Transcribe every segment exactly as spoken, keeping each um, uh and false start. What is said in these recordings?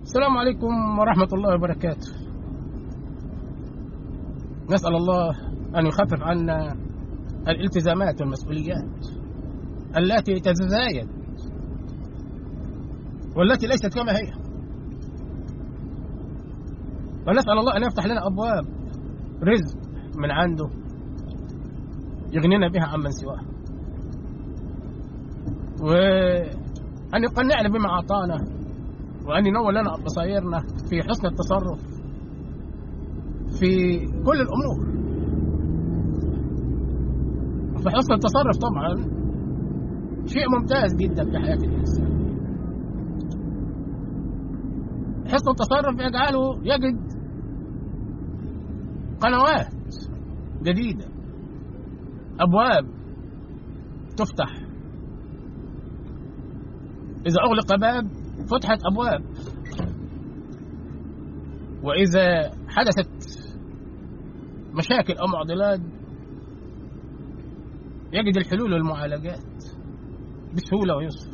السلام عليكم ورحمة الله وبركاته. نسأل الله أن يخفف عنا الالتزامات والمسؤوليات التي تتزايد والتي ليست كما هي، ونسأل الله أن يفتح لنا أبواب رزق من عنده يغنينا بها عمن سواه، وأن يقنعنا بما أعطانا، وأن ينور لنا بصائرنا في حسن التصرف في كل الأمور. فحسن التصرف طبعا شيء ممتاز جدا في حياة الإنسان. حسن التصرف يجعله يجد قنوات جديدة، أبواب تفتح. إذا أغلق باب فتحت أبواب، وإذا حدثت مشاكل أو معضلات يجد الحلول والمعالجات بسهولة ويسر.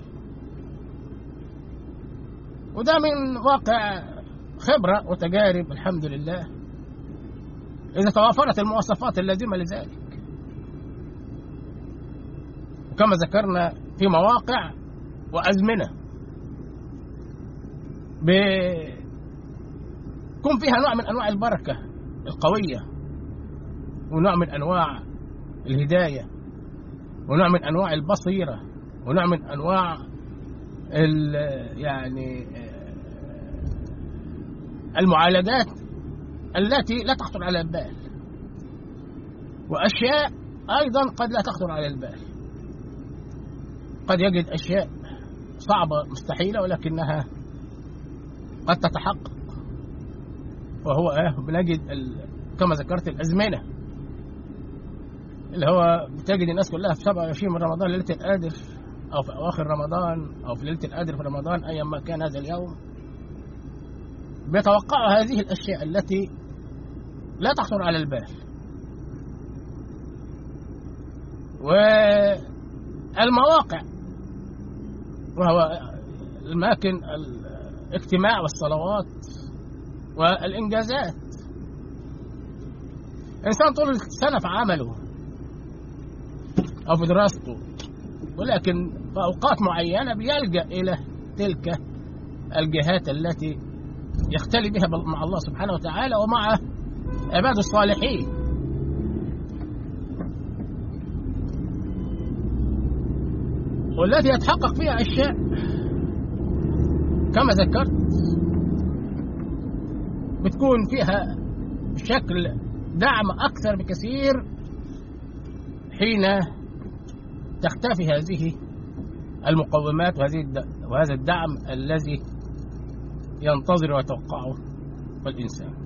وده من واقع خبرة وتجارب الحمد لله، إذا توافرت المواصفات اللازمة لذلك. وكما ذكرنا في مواقع وأزمنة بيكون فيها نوع من أنواع البركة القوية، ونوع من أنواع الهداية، ونوع من أنواع البصيرة، ونوع من أنواع يعني المعالجات التي لا تخطر على البال، وأشياء أيضا قد لا تخطر على البال. قد يجد أشياء صعبة مستحيلة ولكنها قد تتحقق. وهو اه بنجد كما ذكرت الأزمنة اللي هو بتجد الناس كلها في سبعة وعشرين من رمضان ليلة القدر، أو في أواخر رمضان، أو في ليلة القدر في رمضان، أيا ما كان هذا اليوم، بيتوقعوا هذه الأشياء التي لا تخطر على البال. والمواقع وهو الأماكن الاجتماع والصلوات والإنجازات، إنسان طول السنة في عمله أو في دراسته، ولكن في أوقات معينة بيلجأ إلى تلك الجهات التي يختلي بها مع الله سبحانه وتعالى ومع عباد الصالحين. والتي يتحقق فيها أشياء كما ذكرت بتكون فيها بشكل دعم أكثر بكثير حين تختفي هذه المقومات وهذه وهذا الدعم الذي ينتظر ويتوقعه الإنسان.